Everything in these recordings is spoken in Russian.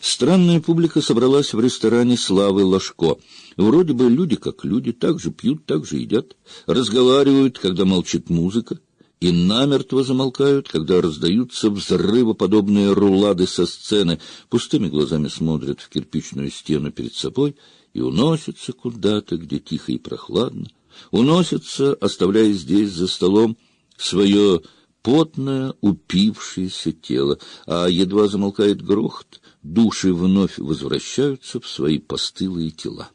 Странная публика собралась в ресторане «Славы Ложко». Вроде бы люди как люди, так же пьют, так же едят, разговаривают, когда молчит музыка, и намертво замолкают, когда раздаются взрывоподобные рулады со сцены, пустыми глазами смотрят в кирпичную стену перед собой и уносятся куда-то, где тихо и прохладно, уносятся, оставляя здесь за столом свое потное, упившееся тело, а едва замолкает грохот, души вновь возвращаются в свои постылые тела.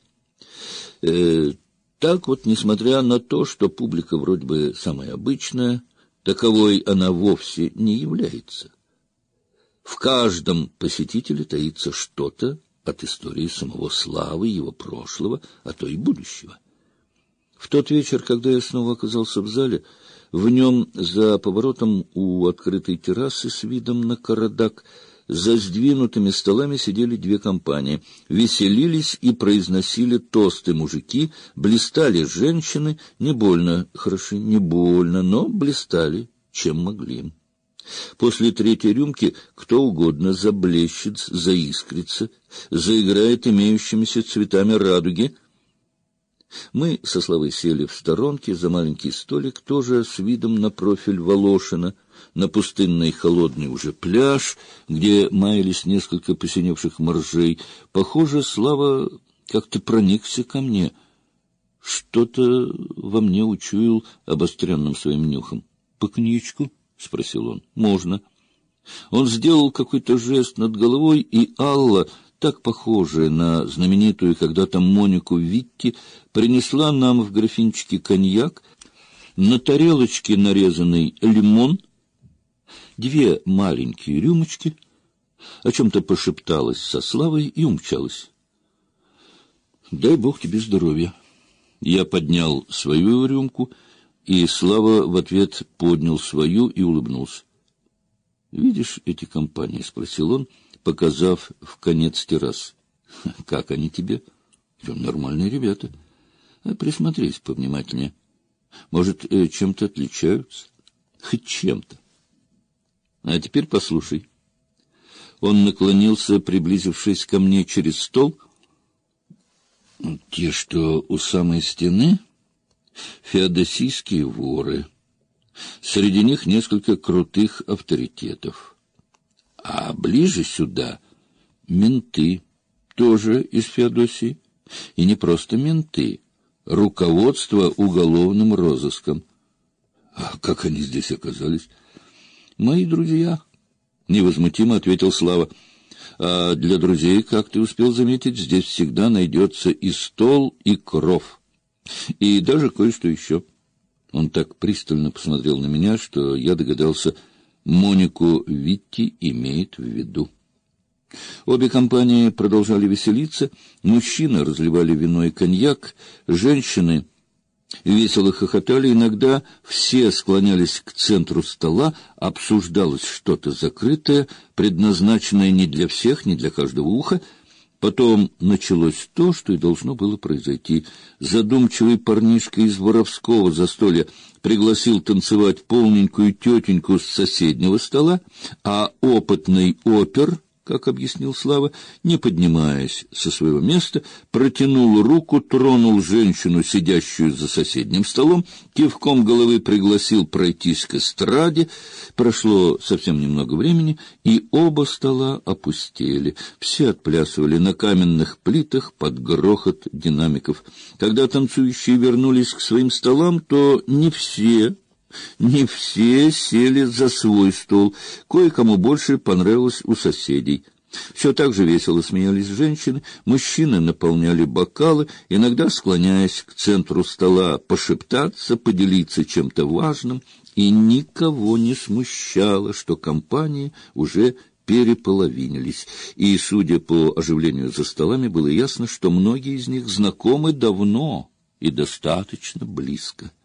Так вот, несмотря на то, что публика вроде бы самая обычная, таковой она вовсе не является. В каждом посетителе таится что-то от истории самого Славы, его прошлого, а то и будущего. В тот вечер, когда я снова оказался в зале, в нем за поворотом у открытой террасы с видом на Карадак за сдвинутыми столами сидели две компании. Веселились и произносили тосты мужики, блистали женщины, не больно хороши, не больно, но блистали, чем могли. После третьей рюмки кто угодно заблещет, заискрится, заиграет имеющимися цветами радуги. Мы со Славой сели в сторонке за маленький столик, тоже с видом на профиль Волошина, на пустынный холодный уже пляж, где маялись несколько посиневших моржей. Похоже, Слава как-то проникся ко мне. Что-то во мне учуял обостренным своим нюхом. — По коньячку? — спросил он. — Можно. Он сделал какой-то жест над головой, и Алла, так похожая на знаменитую когда-то Монику Витти, принесла нам в графинчике коньяк, на тарелочке нарезанный лимон, две маленькие рюмочки, о чем-то пошепталась со Славой и умчалась. «Дай Бог тебе здоровья». Я поднял свою рюмку, и Слава в ответ поднял свою и улыбнулся. «Видишь эти компании?» — спросил он, показав в конец террасы. — Как они тебе? — Нормальные ребята. Присмотрись повнимательнее. Может, чем-то отличаются? Хоть чем-то. А теперь послушай. Он наклонился, приблизившись ко мне через стол. Те, что у самой стены, феодосийские воры. Среди них несколько крутых авторитетов. А ближе сюда менты, тоже из Феодосии. И не просто менты, руководство уголовным розыском. А как они здесь оказались? Мои друзья, — невозмутимо ответил Слава. А для друзей, как ты успел заметить, здесь всегда найдется и стол, и кров. И даже кое-что еще. Он так пристально посмотрел на меня, что я догадался, Монику Витти имеет в виду. Обе компании продолжали веселиться, мужчины разливали вино и коньяк, женщины весело хохотали, иногда все склонялись к центру стола, обсуждалось что-то закрытое, предназначенное не для всех, не для каждого уха. Потом началось то, что и должно было произойти. Задумчивый парнишка из воровского застолья пригласил танцевать полненькую тетеньку с соседнего стола, а опытный опер, как объяснил Слава, не поднимаясь со своего места, протянул руку, тронул женщину, сидящую за соседним столом, кивком головы пригласил пройтись к эстраде. Прошло совсем немного времени, и оба стола опустели. Все отплясывали на каменных плитах под грохот динамиков. Когда танцующие вернулись к своим столам, то не все сели за свой стол. Кое-кому больше понравилось у соседей. Все так же весело смеялись женщины, мужчины наполняли бокалы, иногда склоняясь к центру стола, пошептаться, поделиться чем-то важным, и никого не смущало, что компании уже переполовинились, и, судя по оживлению за столами, было ясно, что многие из них знакомы давно и достаточно близко.